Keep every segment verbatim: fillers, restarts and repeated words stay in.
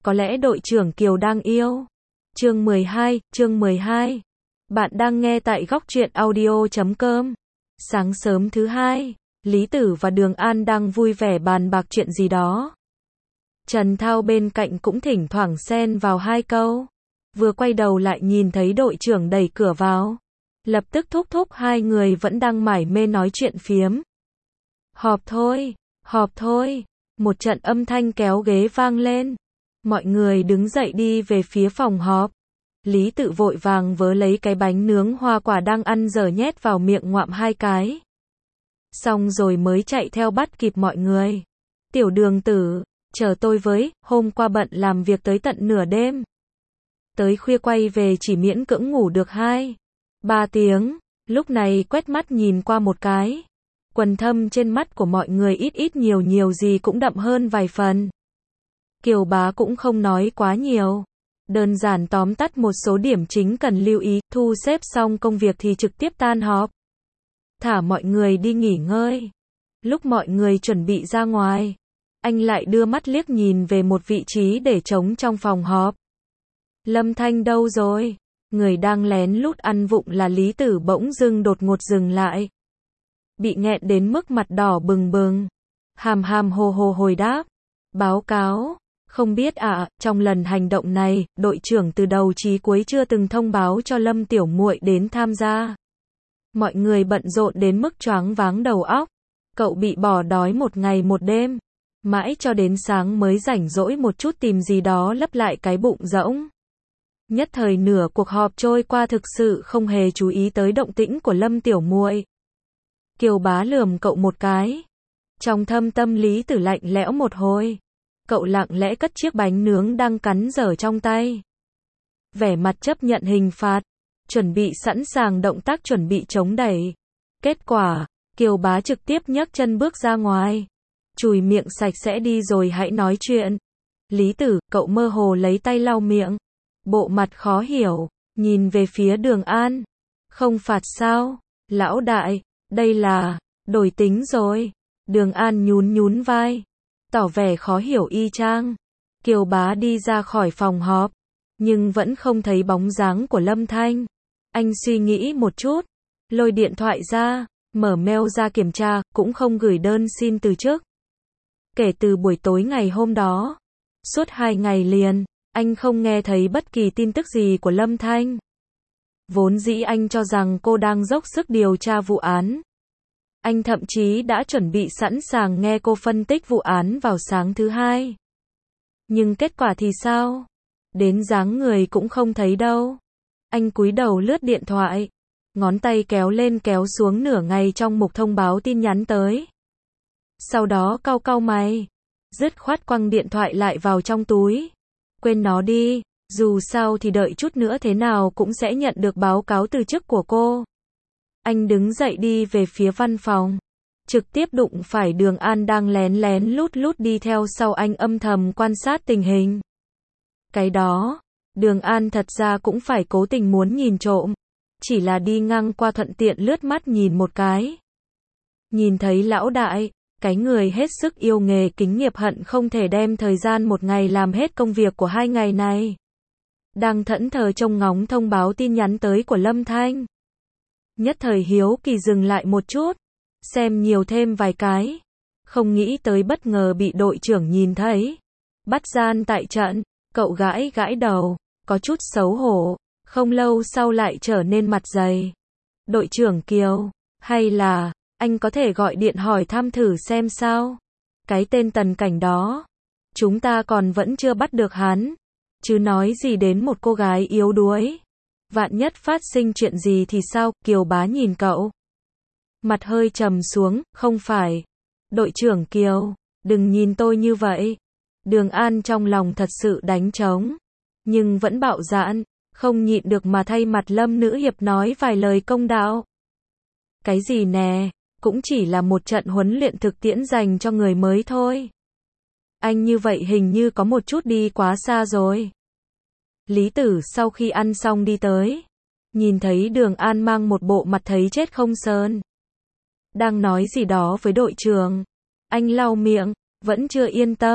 có lẽ đội trưởng Kiều đang yêu. Chương mười hai, chương mười hai. Bạn đang nghe tại góc truyện audio chấm com. Sáng sớm thứ hai, Lý Tử và Đường An đang vui vẻ bàn bạc chuyện gì đó. Trần Thao bên cạnh cũng thỉnh thoảng xen vào hai câu. Vừa quay đầu lại nhìn thấy đội trưởng đẩy cửa vào. Lập tức thúc thúc hai người vẫn đang mải mê nói chuyện phiếm. Họp thôi, họp thôi. Một trận âm thanh kéo ghế vang lên. Mọi người đứng dậy đi về phía phòng họp. Lý Tự vội vàng vớ lấy cái bánh nướng hoa quả đang ăn dở nhét vào miệng ngoạm hai cái. Xong rồi mới chạy theo bắt kịp mọi người. Tiểu Đường Tử, chờ tôi với, hôm qua bận làm việc tới tận nửa đêm. Tới khuya quay về chỉ miễn cưỡng ngủ được hai, ba tiếng, lúc này quét mắt nhìn qua một cái. Quần thâm trên mắt của mọi người ít ít nhiều nhiều gì cũng đậm hơn vài phần. Kiều Bá cũng không nói quá nhiều. Đơn giản tóm tắt một số điểm chính cần lưu ý, thu xếp xong công việc thì trực tiếp tan họp. Thả mọi người đi nghỉ ngơi. Lúc mọi người chuẩn bị ra ngoài, anh lại đưa mắt liếc nhìn về một vị trí để trống trong phòng họp. Lâm Thanh đâu rồi? Người đang lén lút ăn vụng là Lý Tử bỗng dưng đột ngột dừng lại. Bị nghẹn đến mức mặt đỏ bừng bừng. Hàm hàm hồ hồ hồi đáp. Báo cáo. Không biết ạ, à, trong lần hành động này, đội trưởng từ đầu chí cuối chưa từng thông báo cho Lâm tiểu muội đến tham gia. Mọi người bận rộn đến mức choáng váng đầu óc. Cậu bị bỏ đói một ngày một đêm. Mãi cho đến sáng mới rảnh rỗi một chút tìm gì đó lấp lại cái bụng rỗng. Nhất thời nửa cuộc họp trôi qua thực sự không hề chú ý tới động tĩnh của Lâm tiểu muội. Kiều Bá lườm cậu một cái. Trong thâm tâm Lý Tử lạnh lẽo một hồi. Cậu lặng lẽ cất chiếc bánh nướng đang cắn dở trong tay. Vẻ mặt chấp nhận hình phạt. Chuẩn bị sẵn sàng động tác chuẩn bị chống đẩy. Kết quả, Kiều Bá trực tiếp nhấc chân bước ra ngoài. Chùi miệng sạch sẽ đi rồi hãy nói chuyện. Lý Tử, cậu mơ hồ lấy tay lau miệng. Bộ mặt khó hiểu, nhìn về phía Đường An. Không phạt sao? Lão đại, đây là, đổi tính rồi. Đường An nhún nhún vai. Tỏ vẻ khó hiểu y chang. Kiều Bá đi ra khỏi phòng họp. Nhưng vẫn không thấy bóng dáng của Lâm Thanh. Anh suy nghĩ một chút. Lôi điện thoại ra. Mở mail ra kiểm tra. Cũng không gửi đơn xin từ chức. Kể từ buổi tối ngày hôm đó. Suốt hai ngày liền. Anh không nghe thấy bất kỳ tin tức gì của Lâm Thanh. Vốn dĩ anh cho rằng cô đang dốc sức điều tra vụ án. Anh thậm chí đã chuẩn bị sẵn sàng nghe cô phân tích vụ án vào sáng thứ hai. Nhưng kết quả thì sao? Đến dáng người cũng không thấy đâu. Anh cúi đầu lướt điện thoại. Ngón tay kéo lên kéo xuống nửa ngày trong mục thông báo tin nhắn tới. Sau đó cau cau mày. Dứt khoát quăng điện thoại lại vào trong túi. Quên nó đi, dù sao thì đợi chút nữa thế nào cũng sẽ nhận được báo cáo từ chức của cô. Anh đứng dậy đi về phía văn phòng. Trực tiếp đụng phải Đường An đang lén lén lút lút đi theo sau anh âm thầm quan sát tình hình. Cái đó, Đường An thật ra cũng phải cố tình muốn nhìn trộm. Chỉ là đi ngang qua thuận tiện lướt mắt nhìn một cái. Nhìn thấy lão đại, cái người hết sức yêu nghề kính nghiệp hận không thể đem thời gian một ngày làm hết công việc của hai ngày này. Đang thẫn thờ trông ngóng thông báo tin nhắn tới của Lâm Thanh. Nhất thời hiếu kỳ dừng lại một chút. Xem nhiều thêm vài cái. Không nghĩ tới bất ngờ bị đội trưởng nhìn thấy. Bắt gian tại trận. Cậu gãi gãi đầu. Có chút xấu hổ. Không lâu sau lại trở nên mặt dày. Đội trưởng Kiều. Hay là, anh có thể gọi điện hỏi thăm thử xem sao. Cái tên Tần Cảnh đó. Chúng ta còn vẫn chưa bắt được hắn. Chứ nói gì đến một cô gái yếu đuối. Vạn nhất phát sinh chuyện gì thì sao? Kiều Bá nhìn cậu. Mặt hơi trầm xuống, không phải. Đội trưởng Kiều, đừng nhìn tôi như vậy. Đường An trong lòng thật sự đánh trống. Nhưng vẫn bạo dạn, không nhịn được mà thay mặt Lâm nữ hiệp nói vài lời công đạo. Cái gì nè, cũng chỉ là một trận huấn luyện thực tiễn dành cho người mới thôi. Anh như vậy hình như có một chút đi quá xa rồi. Lý Tử sau khi ăn xong đi tới. Nhìn thấy Đường An mang một bộ mặt thấy chết không sơn. Đang nói gì đó với đội trưởng. Anh lau miệng, vẫn chưa yên tâm.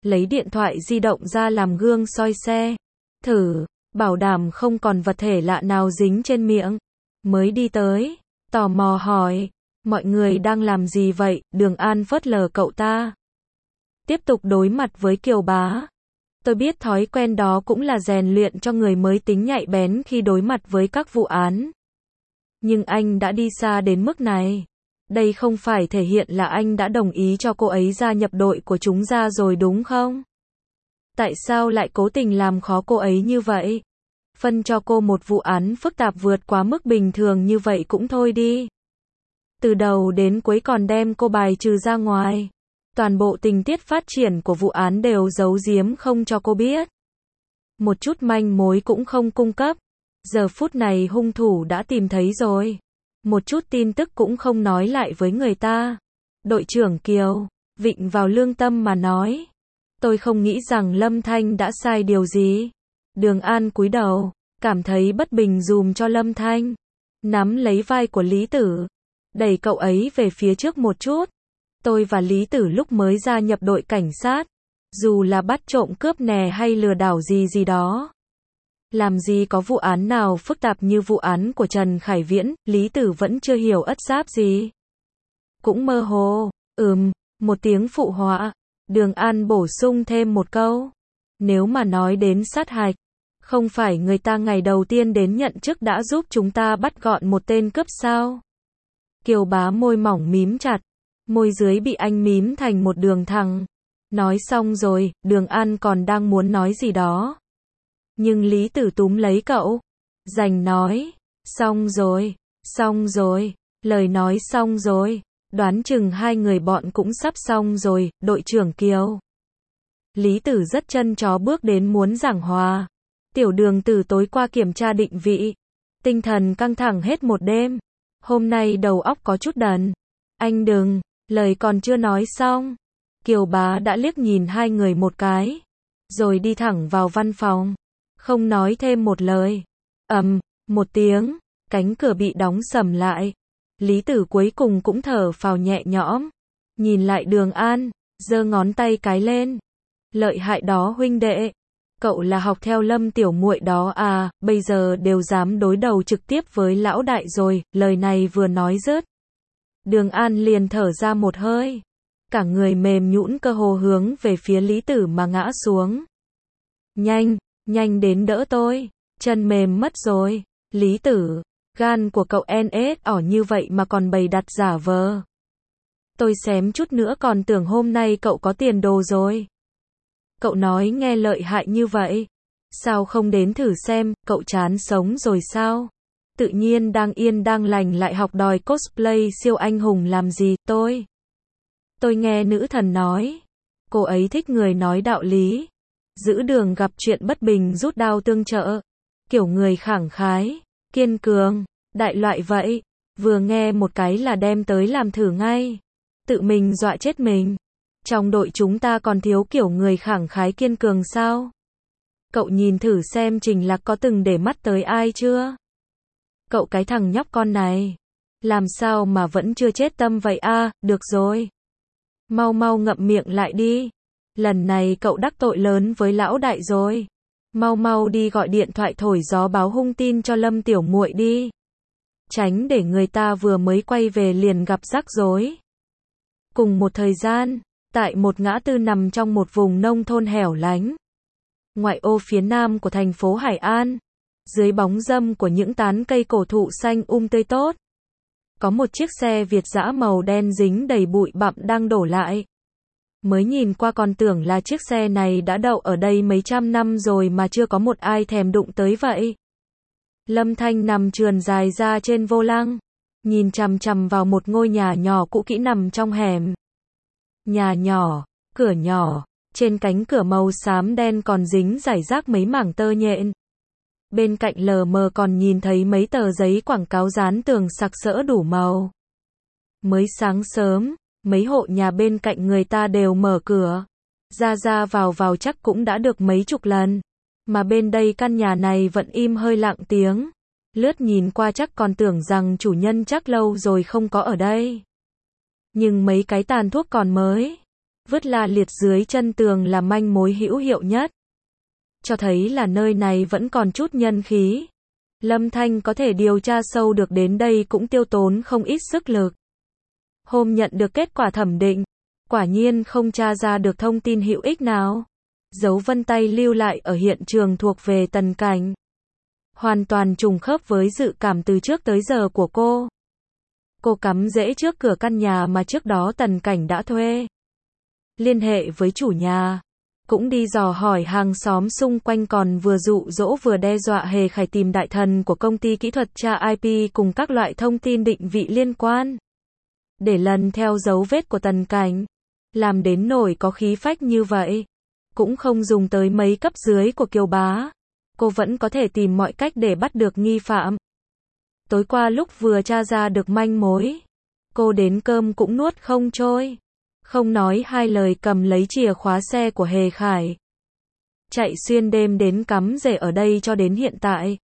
lấy điện thoại di động ra làm gương soi xe, thử, bảo đảm không còn vật thể lạ nào dính trên miệng. Mới đi tới, tò mò hỏi, mọi người đang làm gì vậy? Đường An phớt lờ cậu ta. Tiếp tục đối mặt với Kiều Bá. Tôi biết thói quen đó cũng là rèn luyện cho người mới tính nhạy bén khi đối mặt với các vụ án. Nhưng anh đã đi xa đến mức này. Đây không phải thể hiện là anh đã đồng ý cho cô ấy gia nhập đội của chúng ta rồi đúng không? Tại sao lại cố tình làm khó cô ấy như vậy? Phân cho cô một vụ án phức tạp vượt quá mức bình thường như vậy cũng thôi đi. Từ đầu đến cuối còn đem cô bài trừ ra ngoài. Toàn bộ tình tiết phát triển của vụ án đều giấu giếm không cho cô biết. Một chút manh mối cũng không cung cấp. Giờ phút này hung thủ đã tìm thấy rồi. Một chút tin tức cũng không nói lại với người ta. Đội trưởng Kiều, vịn vào lương tâm mà nói. Tôi không nghĩ rằng Lâm Thanh đã sai điều gì. Đường An cúi đầu, cảm thấy bất bình dùm cho Lâm Thanh. Nắm lấy vai của Lý Tử, đẩy cậu ấy về phía trước một chút. Tôi và Lý Tử lúc mới gia nhập đội cảnh sát, dù là bắt trộm cướp nè hay lừa đảo gì gì đó. Làm gì có vụ án nào phức tạp như vụ án của Trần Khải Viễn, Lý Tử vẫn chưa hiểu ất giáp gì. Cũng mơ hồ, ừm, một tiếng phụ họa. Đường An bổ sung thêm một câu. Nếu mà nói đến sát hạch, không phải người ta ngày đầu tiên đến nhận chức đã giúp chúng ta bắt gọn một tên cướp sao? Kiều Bá môi mỏng mím chặt, môi dưới bị anh mím thành một đường thẳng. Nói xong rồi, Đường An còn đang muốn nói gì đó. Nhưng Lý Tử túm lấy cậu. Giành nói, xong rồi, xong rồi, lời nói xong rồi. Đoán chừng hai người bọn cũng sắp xong rồi, đội trưởng Kiều. Lý Tử rất chân chó bước đến muốn giảng hòa. Tiểu Đường từ tối qua kiểm tra định vị. Tinh thần căng thẳng hết một đêm. Hôm nay đầu óc có chút đần. Anh đừng, lời còn chưa nói xong. Kiều Bá đã liếc nhìn hai người một cái. Rồi đi thẳng vào văn phòng. Không nói thêm một lời. Ầm, một tiếng, cánh cửa bị đóng sầm lại. Lý Tử cuối cùng cũng thở phào nhẹ nhõm. Nhìn lại Đường An, giơ ngón tay cái lên. Lợi hại đó huynh đệ. Cậu là học theo Lâm tiểu muội đó à, bây giờ đều dám đối đầu trực tiếp với lão đại rồi, lời này vừa nói dứt. Đường An liền thở ra một hơi. Cả người mềm nhũn cơ hồ hướng về phía Lý Tử mà ngã xuống. Nhanh, nhanh đến đỡ tôi, chân mềm mất rồi. Lý Tử, gan của cậu en ét ỏ như vậy mà còn bày đặt giả vờ. Tôi xém chút nữa còn tưởng hôm nay cậu có tiền đồ rồi. Cậu nói nghe lợi hại như vậy. Sao không đến thử xem, cậu chán sống rồi sao? Tự nhiên đang yên đang lành lại học đòi cosplay siêu anh hùng làm gì, tôi. Tôi nghe nữ thần nói. Cô ấy thích người nói đạo lý. Giữ đường gặp chuyện bất bình rút đao tương trợ. Kiểu người khẳng khái, kiên cường, đại loại vậy. Vừa nghe một cái là đem tới làm thử ngay. Tự mình dọa chết mình. Trong đội chúng ta còn thiếu kiểu người khẳng khái kiên cường sao? Cậu nhìn thử xem Trình Lạc có từng để mắt tới ai chưa? Cậu cái thằng nhóc con này. Làm sao mà vẫn chưa chết tâm vậy a? À, được rồi. Mau mau ngậm miệng lại đi. Lần này cậu đắc tội lớn với lão đại rồi. Mau mau đi gọi điện thoại thổi gió báo hung tin cho Lâm tiểu muội đi. Tránh để người ta vừa mới quay về liền gặp rắc rối. Cùng một thời gian, tại một ngã tư nằm trong một vùng nông thôn hẻo lánh, ngoại ô phía nam của thành phố Hải An, dưới bóng râm của những tán cây cổ thụ xanh um tươi tốt, có một chiếc xe Việt dã màu đen dính đầy bụi bặm đang đổ lại. Mới nhìn qua còn tưởng là chiếc xe này đã đậu ở đây mấy trăm năm rồi mà chưa có một ai thèm đụng tới vậy. Lâm Thanh nằm trườn dài ra trên vô lăng, nhìn chằm chằm vào một ngôi nhà nhỏ cũ kỹ nằm trong hẻm. Nhà nhỏ, cửa nhỏ, trên cánh cửa màu xám đen còn dính rải rác mấy mảng tơ nhện. Bên cạnh lờ mờ còn nhìn thấy mấy tờ giấy quảng cáo dán tường sặc sỡ đủ màu. Mới sáng sớm, mấy hộ nhà bên cạnh người ta đều mở cửa. Ra ra vào vào chắc cũng đã được mấy chục lần. Mà bên đây căn nhà này vẫn im hơi lặng tiếng. Lướt nhìn qua chắc còn tưởng rằng chủ nhân chắc lâu rồi không có ở đây. Nhưng mấy cái tàn thuốc còn mới. Vứt la liệt dưới chân tường là manh mối hữu hiệu nhất. Cho thấy là nơi này vẫn còn chút nhân khí. Lâm Thanh có thể điều tra sâu được đến đây cũng tiêu tốn không ít sức lực. Hôm nhận được kết quả thẩm định, quả nhiên không tra ra được thông tin hữu ích nào. Dấu vân tay lưu lại ở hiện trường thuộc về Tần Cảnh. Hoàn toàn trùng khớp với dự cảm từ trước tới giờ của cô. Cô cắm rễ trước cửa căn nhà mà trước đó Tần Cảnh đã thuê. Liên hệ với chủ nhà. Cũng đi dò hỏi hàng xóm xung quanh, còn vừa dụ dỗ vừa đe dọa Hề Khải tìm đại thần của công ty kỹ thuật tra i pê cùng các loại thông tin định vị liên quan. Để lần theo dấu vết của Tần Cảnh. Làm đến nổi có khí phách như vậy. Cũng không dùng tới mấy cấp dưới của Kiều Bá. Cô vẫn có thể tìm mọi cách để bắt được nghi phạm. Tối qua lúc vừa tra ra được manh mối, cô đến cơm cũng nuốt không trôi. Không nói hai lời cầm lấy chìa khóa xe của Hề Khải. Chạy xuyên đêm đến cắm rễ ở đây cho đến hiện tại.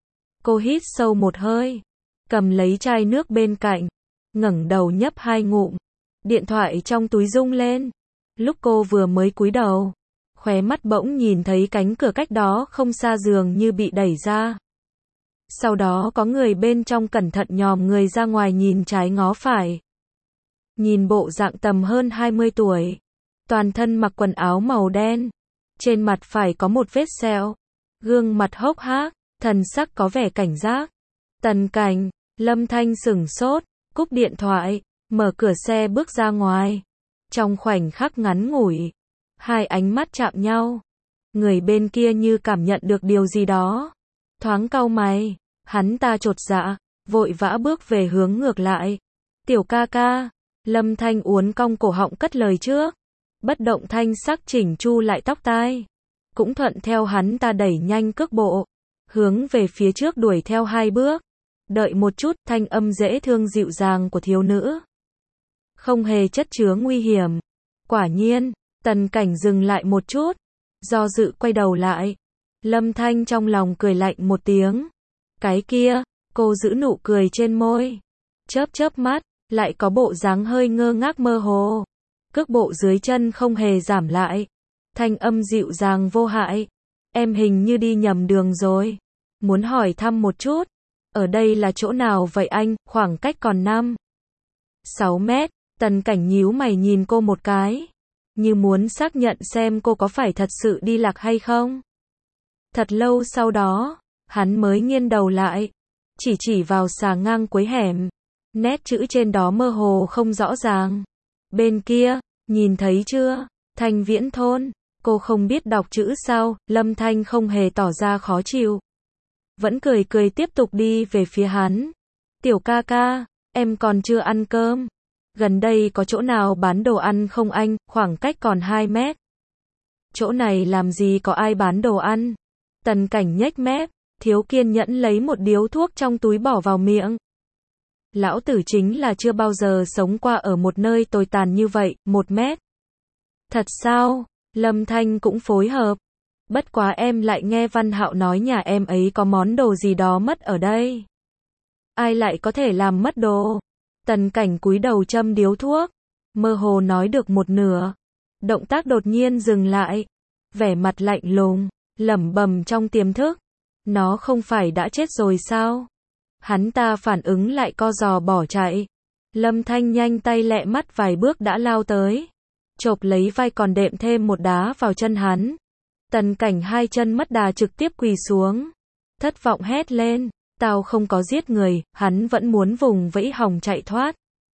Cô hít sâu một hơi. Cầm lấy chai nước bên cạnh. Ngẩng đầu nhấp hai ngụm. Điện thoại trong túi rung lên. Lúc cô vừa mới cúi đầu, khóe mắt bỗng nhìn thấy cánh cửa cách đó không xa giường như bị đẩy ra. Sau đó có người bên trong cẩn thận nhòm người ra ngoài nhìn trái ngó phải. Nhìn bộ dạng tầm hơn hai mươi tuổi. Toàn thân mặc quần áo màu đen. Trên mặt phải có một vết sẹo. Gương mặt hốc hác, thần sắc có vẻ cảnh giác. Tần Cảnh, Lâm Thanh sửng sốt, cúp điện thoại, mở cửa xe bước ra ngoài. Trong khoảnh khắc ngắn ngủi, hai ánh mắt chạm nhau. Người bên kia như cảm nhận được điều gì đó. Thoáng cau mày, hắn ta chột dạ, vội vã bước về hướng ngược lại. Tiểu ca ca, Lâm Thanh uốn cong cổ họng cất lời trước. Bất động thanh sắc chỉnh chu lại tóc tai. Cũng thuận theo hắn ta đẩy nhanh cước bộ. Hướng về phía trước đuổi theo hai bước. Đợi một chút, thanh âm dễ thương dịu dàng của thiếu nữ. Không hề chất chứa nguy hiểm. Quả nhiên, Tần Cảnh dừng lại một chút. Do dự quay đầu lại. Lâm Thanh trong lòng cười lạnh một tiếng. Cái kia, cô giữ nụ cười trên môi. Chớp chớp mắt, lại có bộ dáng hơi ngơ ngác mơ hồ. Cước bộ dưới chân không hề giảm lại. Thanh âm dịu dàng vô hại. Em hình như đi nhầm đường rồi. Muốn hỏi thăm một chút. Ở đây là chỗ nào vậy anh? Khoảng cách còn năm sáu mét. Tần Cảnh nhíu mày nhìn cô một cái. Như muốn xác nhận xem cô có phải thật sự đi lạc hay không. Thật lâu sau đó, hắn mới nghiêng đầu lại. Chỉ chỉ vào xà ngang cuối hẻm. Nét chữ trên đó mơ hồ không rõ ràng. Bên kia, nhìn thấy chưa? Thanh Viễn Thôn. Cô không biết đọc chữ sao? Lâm Thanh không hề tỏ ra khó chịu. Vẫn cười cười tiếp tục đi về phía hắn. Tiểu ca ca, em còn chưa ăn cơm. Gần đây có chỗ nào bán đồ ăn không anh? Khoảng cách còn hai mét. Chỗ này làm gì có ai bán đồ ăn? Tần Cảnh nhếch mép, thiếu kiên nhẫn lấy một điếu thuốc trong túi bỏ vào miệng. Lão tử chính là chưa bao giờ sống qua ở một nơi tồi tàn như vậy, một mét. Thật sao? Lâm Thanh cũng phối hợp. Bất quá em lại nghe Văn Hạo nói nhà em ấy có món đồ gì đó mất ở đây. Ai lại có thể làm mất đồ? Tần Cảnh cúi đầu châm điếu thuốc. Mơ hồ nói được một nửa. Động tác đột nhiên dừng lại. Vẻ mặt lạnh lùng, lẩm bẩm trong tiềm thức. Nó không phải đã chết rồi sao? Hắn ta phản ứng lại co giò bỏ chạy. Lâm Thanh nhanh tay lẹ mắt vài bước đã lao tới. Chộp lấy vai còn đệm thêm một đá vào chân hắn. Tần Cảnh hai chân mất đà trực tiếp quỳ xuống. Thất vọng hét lên. Tao không có giết người, hắn vẫn muốn vùng vẫy hòng chạy thoát.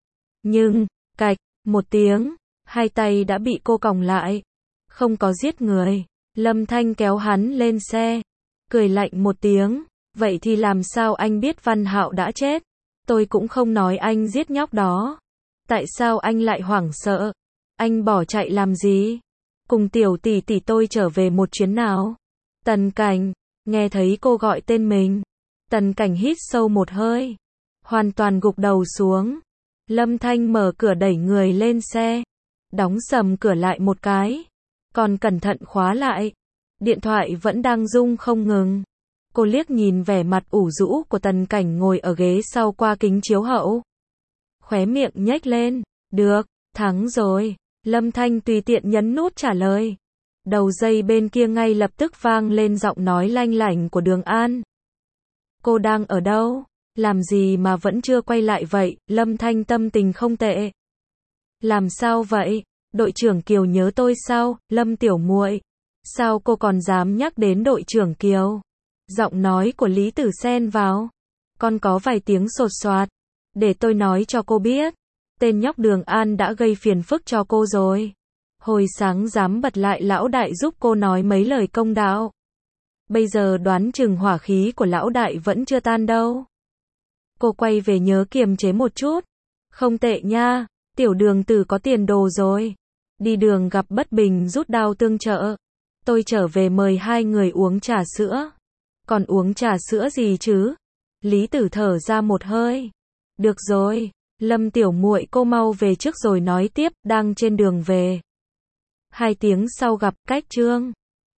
Nhưng, cạch, một tiếng, hai tay đã bị cô còng lại. Không có giết người. Lâm Thanh kéo hắn lên xe. Cười lạnh một tiếng. Vậy thì làm sao anh biết Văn Hạo đã chết? Tôi cũng không nói anh giết nhóc đó. Tại sao anh lại hoảng sợ? Anh bỏ chạy làm gì? Cùng tiểu tỷ tỷ tôi trở về một chuyến nào? Tần Cảnh, nghe thấy cô gọi tên mình. Tần Cảnh hít sâu một hơi. Hoàn toàn gục đầu xuống. Lâm Thanh mở cửa đẩy người lên xe. Đóng sầm cửa lại một cái. Còn cẩn thận khóa lại. Điện thoại vẫn đang rung không ngừng. Cô liếc nhìn vẻ mặt ủ rũ của Tần Cảnh ngồi ở ghế sau qua kính chiếu hậu. Khóe miệng nhếch lên. Được, thắng rồi. Lâm Thanh tùy tiện nhấn nút trả lời. Đầu dây bên kia ngay lập tức vang lên giọng nói lanh lảnh của Đường An. Cô đang ở đâu? Làm gì mà vẫn chưa quay lại vậy? Lâm Thanh tâm tình không tệ. Làm sao vậy? Đội trưởng Kiều nhớ tôi sao? Lâm tiểu muội, sao cô còn dám nhắc đến đội trưởng Kiều? Giọng nói của Lý Tử xen vào. Còn có vài tiếng sột soạt. Để tôi nói cho cô biết. Tên nhóc Đường An đã gây phiền phức cho cô rồi. Hồi sáng dám bật lại lão đại giúp cô nói mấy lời công đạo. Bây giờ đoán chừng hỏa khí của lão đại vẫn chưa tan đâu. Cô quay về nhớ kiềm chế một chút. Không tệ nha, tiểu Đường tử có tiền đồ rồi. Đi đường gặp bất bình rút đao tương trợ. Tôi trở về mời hai người uống trà sữa. Còn uống trà sữa gì chứ? Lý Tử thở ra một hơi. Được rồi, Lâm tiểu muội cô mau về trước rồi nói tiếp, đang trên đường về. Hai tiếng sau gặp, cách Trương